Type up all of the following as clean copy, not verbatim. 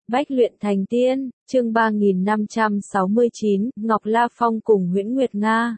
Bách luyện thành tiên, chương 3569, Ngọc La Phong cùng Huyễn Nguyệt Nga.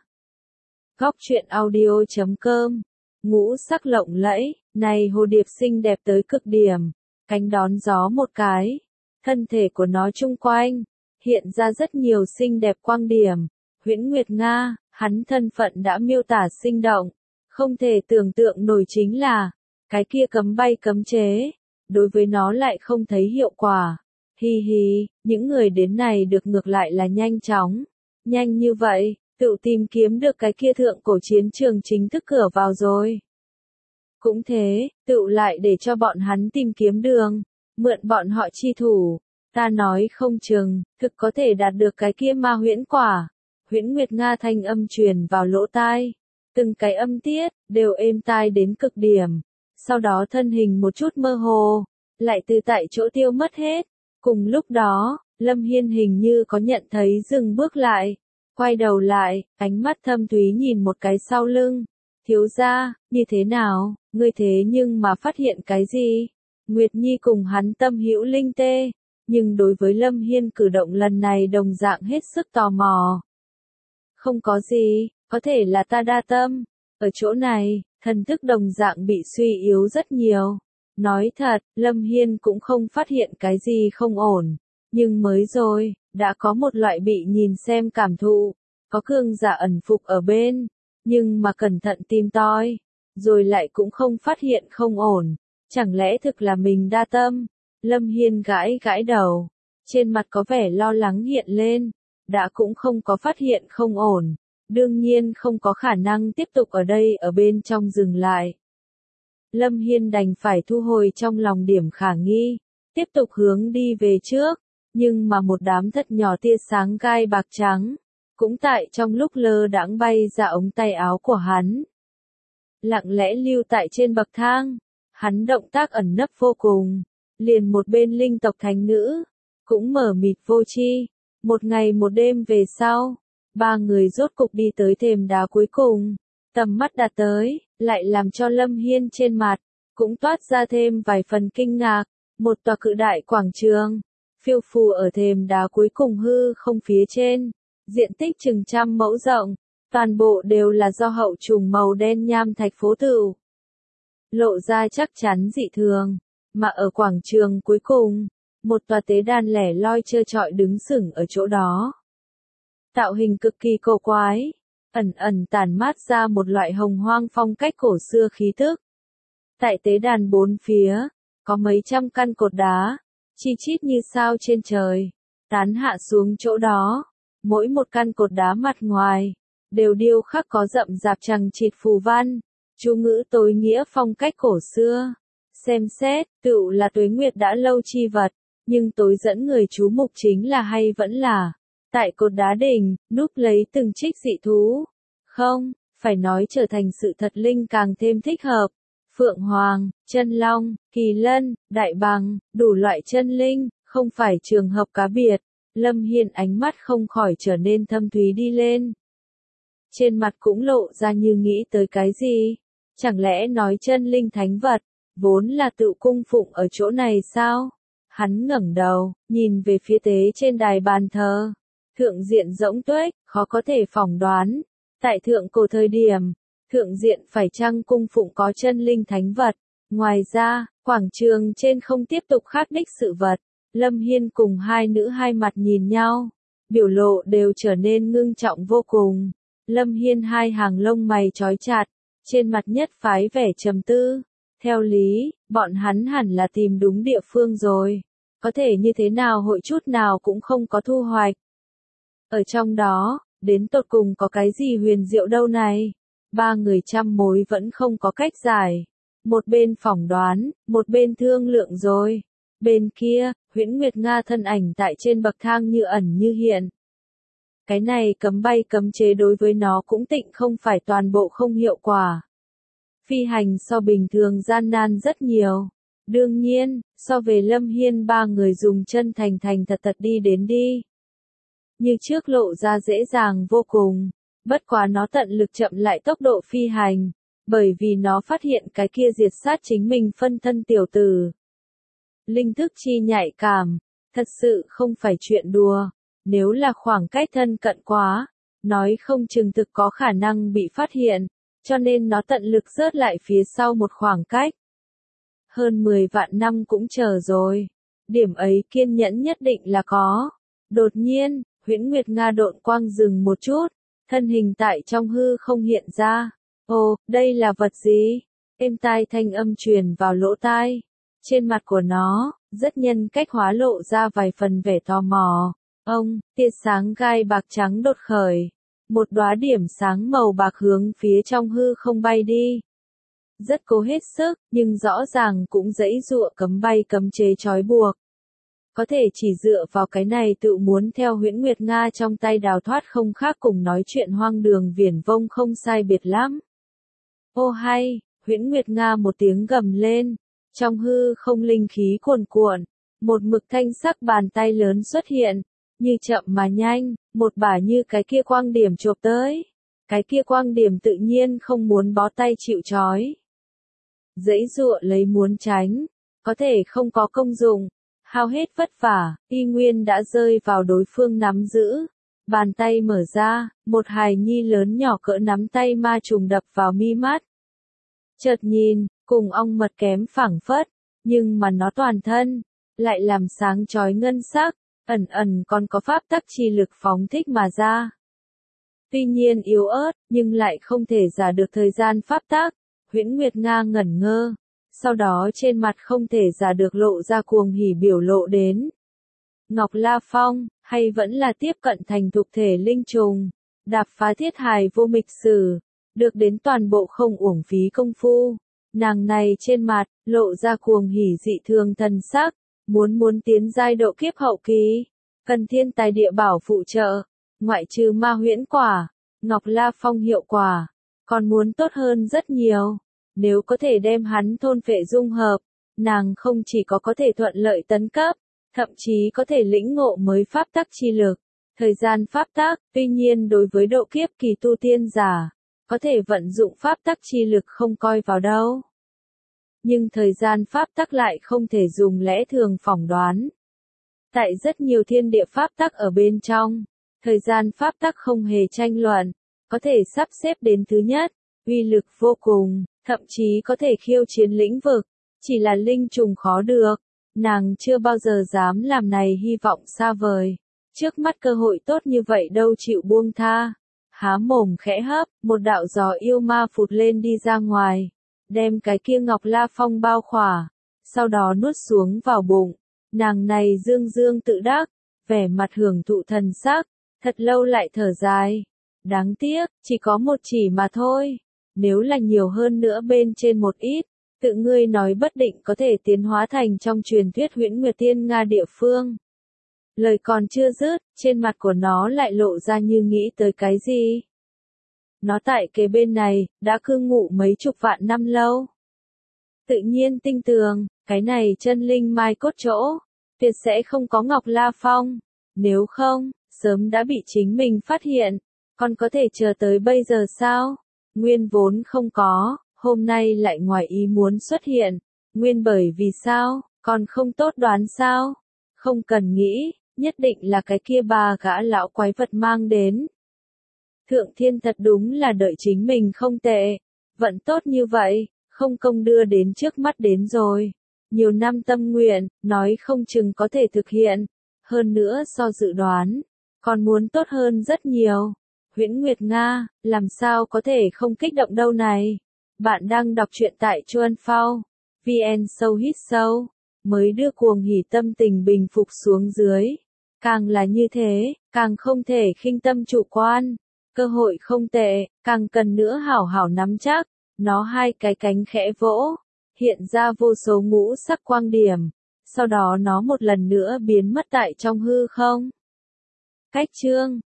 Góc truyện audio.com. Ngũ sắc lộng lẫy, này hồ điệp xinh đẹp tới cực điểm, cánh đón gió một cái, thân thể của nó chung quanh, hiện ra rất nhiều xinh đẹp quang điểm. Huyễn Nguyệt Nga, hắn thân phận đã miêu tả sinh động, không thể tưởng tượng nổi chính là, cái kia cấm bay cấm chế, đối với nó lại không thấy hiệu quả. Hi hi, những người đến này được ngược lại là nhanh chóng. Nhanh như vậy, tự tìm kiếm được cái kia thượng cổ chiến trường chính thức cửa vào rồi. Cũng thế, tự lại để cho bọn hắn tìm kiếm đường, mượn bọn họ chi thủ. Ta nói không chừng, thực có thể đạt được cái kia ma huyễn quả. Huyễn Nguyệt Nga thanh âm truyền vào lỗ tai. Từng cái âm tiết, đều êm tai đến cực điểm. Sau đó thân hình một chút mơ hồ, lại từ tại chỗ tiêu mất hết. Cùng lúc đó, Lâm Hiên hình như có nhận thấy dừng bước lại, quay đầu lại, ánh mắt thâm thúy nhìn một cái sau lưng. Thiếu gia, như thế nào, ngươi thế nhưng mà phát hiện cái gì? Nguyệt Nhi cùng hắn tâm hữu linh tê, nhưng đối với Lâm Hiên cử động lần này đồng dạng hết sức tò mò. Không có gì, có thể là ta đa tâm, ở chỗ này, thần thức đồng dạng bị suy yếu rất nhiều. Nói thật, Lâm Hiên cũng không phát hiện cái gì không ổn, nhưng mới rồi, đã có một loại bị nhìn xem cảm thụ, có cường giả ẩn phục ở bên, nhưng mà cẩn thận tìm tòi, rồi lại cũng không phát hiện không ổn, chẳng lẽ thực là mình đa tâm? Lâm Hiên gãi gãi đầu, trên mặt có vẻ lo lắng hiện lên, đã cũng không có phát hiện không ổn, đương nhiên không có khả năng tiếp tục ở đây ở bên trong dừng lại. Lâm Hiên đành phải thu hồi trong lòng điểm khả nghi, tiếp tục hướng đi về trước, nhưng mà một đám thật nhỏ tia sáng gai bạc trắng, cũng tại trong lúc lơ đãng bay ra ống tay áo của hắn. Lặng lẽ lưu tại trên bậc thang, hắn động tác ẩn nấp vô cùng, liền một bên linh tộc thánh nữ, cũng mở mịt vô tri. Một ngày một đêm về sau, ba người rốt cục đi tới thềm đá cuối cùng. Tầm mắt đạt tới, lại làm cho Lâm Hiên trên mặt, cũng toát ra thêm vài phần kinh ngạc. Một tòa cự đại quảng trường, phiêu phù ở thềm đá cuối cùng hư không phía trên, diện tích chừng 100 mẫu rộng, toàn bộ đều là do hậu trùng màu đen nham thạch phố tựu. Lộ ra chắc chắn dị thường, mà ở quảng trường cuối cùng, một tòa tế đàn lẻ loi trơ trọi đứng sừng ở chỗ đó. Tạo hình cực kỳ cổ quái, ẩn ẩn tản mát ra một loại hồng hoang phong cách cổ xưa khí tức. Tại tế đàn bốn phía, có mấy trăm căn cột đá, chi chít như sao trên trời, tán hạ xuống chỗ đó. Mỗi một căn cột đá mặt ngoài, đều điêu khắc có rậm rạp chằng chịt phù văn, chú ngữ tối nghĩa phong cách cổ xưa. Xem xét, tựu là tuế nguyệt đã lâu chi vật, nhưng tối dẫn người chú mục chính là hay vẫn là, tại cột đá đỉnh, núp lấy từng trích dị thú. Không, phải nói trở thành sự thật linh càng thêm thích hợp. Phượng Hoàng, chân long, kỳ lân, đại bàng, đủ loại chân linh, không phải trường hợp cá biệt. Lâm Hiên ánh mắt không khỏi trở nên thâm thúy đi lên. Trên mặt cũng lộ ra như nghĩ tới cái gì. Chẳng lẽ nói chân linh thánh vật, vốn là tự cung phụng ở chỗ này sao? Hắn ngẩng đầu, nhìn về phía tế trên đài bàn thờ. Thượng diện rỗng tuếch, khó có thể phỏng đoán. Tại thượng cổ thời điểm, thượng diện phải chăng cung phụng có chân linh thánh vật. Ngoài ra, quảng trường trên không tiếp tục khắc đích sự vật. Lâm Hiên cùng hai nữ hai mặt nhìn nhau, biểu lộ đều trở nên ngưng trọng vô cùng. Lâm Hiên hai hàng lông mày chói chặt, trên mặt nhất phái vẻ trầm tư. Theo lý, bọn hắn hẳn là tìm đúng địa phương rồi. Có thể như thế nào hội chút nào cũng không có thu hoạch. Ở trong đó, đến tột cùng có cái gì huyền diệu đâu này? Ba người trăm mối vẫn không có cách giải. Một bên phỏng đoán, một bên thương lượng rồi. Bên kia, Huyễn Nguyệt Nga thân ảnh tại trên bậc thang như ẩn như hiện. Cái này cấm bay cấm chế đối với nó cũng tịnh không phải toàn bộ không hiệu quả. Phi hành so bình thường gian nan rất nhiều. Đương nhiên, so về Lâm Hiên ba người dùng chân thành thành thật thật đi đến đi. Như trước lộ ra dễ dàng vô cùng, bất quá nó tận lực chậm lại tốc độ phi hành, bởi vì nó phát hiện cái kia diệt sát chính mình phân thân tiểu tử. Linh thức chi nhạy cảm, Thật sự không phải chuyện đùa, nếu là khoảng cách thân cận quá, nói không chừng thực có khả năng bị phát hiện, cho nên nó tận lực rớt lại phía sau một khoảng cách. Hơn 10 vạn năm cũng chờ rồi, điểm ấy kiên nhẫn nhất định là có. Đột nhiên, Huyễn Nguyệt Nga độn quang dừng một chút, thân hình tại trong hư không hiện ra. Ồ, đây là vật gì? Êm tai thanh âm truyền vào lỗ tai. Trên mặt của nó, rất nhân cách hóa lộ ra vài phần vẻ tò mò. Ông, tia sáng gai bạc trắng đột khởi. Một đóa điểm sáng màu bạc hướng phía trong hư không bay đi. Rất cố hết sức, nhưng rõ ràng cũng giãy giụa cấm bay cấm chế trói buộc. Có thể chỉ dựa vào cái này tự muốn theo Huyễn Nguyệt Nga trong tay đào thoát không khác cùng nói chuyện hoang đường viển vông không sai biệt lắm. Ô hay, Huyễn Nguyệt Nga một tiếng gầm lên, trong hư không linh khí cuồn cuộn, một mực thanh sắc bàn tay lớn xuất hiện, như chậm mà nhanh, một bả như cái kia quang điểm chộp tới. Cái kia quang điểm tự nhiên không muốn bó tay chịu trói. Giãy giụa lấy muốn tránh, có thể không có công dụng, hao hết vất vả, y nguyên đã rơi vào đối phương nắm giữ. Bàn tay mở ra, một hài nhi lớn nhỏ cỡ nắm tay ma trùng đập vào mi mắt. Chợt nhìn, cùng ong mật kém phảng phất, nhưng mà nó toàn thân, lại làm sáng chói ngân sắc, ẩn ẩn còn có pháp tắc chi lực phóng thích mà ra. Tuy nhiên yếu ớt, nhưng lại không thể giả được thời gian pháp tắc. Huyễn Nguyệt Nga ngẩn ngơ, sau đó trên mặt không thể giả được lộ ra cuồng hỉ biểu lộ đến. Ngọc La Phong, hay vẫn là tiếp cận thành thục thể linh trùng, đạp phá thiết hài vô mịch sử, được đến toàn bộ không uổng phí công phu. Nàng này trên mặt, lộ ra cuồng hỉ dị thường thần sắc, muốn tiến giai độ kiếp hậu kỳ, cần thiên tài địa bảo phụ trợ, ngoại trừ ma huyễn quả, Ngọc La Phong hiệu quả, còn muốn tốt hơn rất nhiều. Nếu có thể đem hắn thôn phệ dung hợp, nàng không chỉ có thể thuận lợi tấn cấp, thậm chí có thể lĩnh ngộ mới pháp tắc chi lực, thời gian pháp tắc, tuy nhiên đối với độ kiếp kỳ tu tiên giả, có thể vận dụng pháp tắc chi lực không coi vào đâu. Nhưng thời gian pháp tắc lại không thể dùng lẽ thường phỏng đoán. Tại rất nhiều thiên địa pháp tắc ở bên trong, thời gian pháp tắc không hề tranh luận, có thể sắp xếp đến thứ nhất, uy lực vô cùng, thậm chí có thể khiêu chiến lĩnh vực, chỉ là linh trùng khó được, nàng chưa bao giờ dám làm này hy vọng xa vời. Trước mắt cơ hội tốt như vậy đâu chịu buông tha. Há mồm khẽ hấp, một đạo gió yêu ma phụt lên đi ra ngoài, đem cái kia Ngọc La Phong bao khỏa, sau đó nuốt xuống vào bụng. Nàng này dương dương tự đắc, vẻ mặt hưởng thụ thần sắc, thật lâu lại thở dài. Đáng tiếc, chỉ có một chỉ mà thôi. Nếu là nhiều hơn nữa bên trên một ít, tự ngươi nói bất định có thể tiến hóa thành trong truyền thuyết Huyễn Nguyệt Tiên Nga địa phương. Lời còn chưa dứt, trên mặt của nó lại lộ ra như nghĩ tới cái gì. Nó tại kế bên này, đã cư ngụ mấy chục vạn năm lâu. Tự nhiên tinh tường, cái này chân linh mai cốt chỗ, tuyệt sẽ không có Ngọc La Phong. Nếu không, sớm đã bị chính mình phát hiện, còn có thể chờ tới bây giờ sao? Nguyên vốn không có, hôm nay lại ngoài ý muốn xuất hiện. Nguyên bởi vì sao, còn không tốt đoán sao? Không cần nghĩ, nhất định là cái kia bà gã lão quái vật mang đến. Thượng thiên thật đúng là đợi chính mình không tệ, vẫn tốt như vậy, không công đưa đến trước mắt đến rồi. Nhiều năm tâm nguyện, nói không chừng có thể thực hiện, hơn nữa so dự đoán, còn muốn tốt hơn rất nhiều. Huyễn Nguyệt Nga, làm sao có thể không kích động đâu này? Bạn đang đọc truyện tại Chuan Phao, VN sâu hít sâu, mới đưa cuồng hỉ tâm tình bình phục xuống dưới. Càng là như thế, càng không thể khinh tâm chủ quan. Cơ hội không tệ, càng cần nữa hảo hảo nắm chắc. Nó hai cái cánh khẽ vỗ, hiện ra vô số ngũ sắc quang điểm. Sau đó nó một lần nữa biến mất tại trong hư không. Cách chương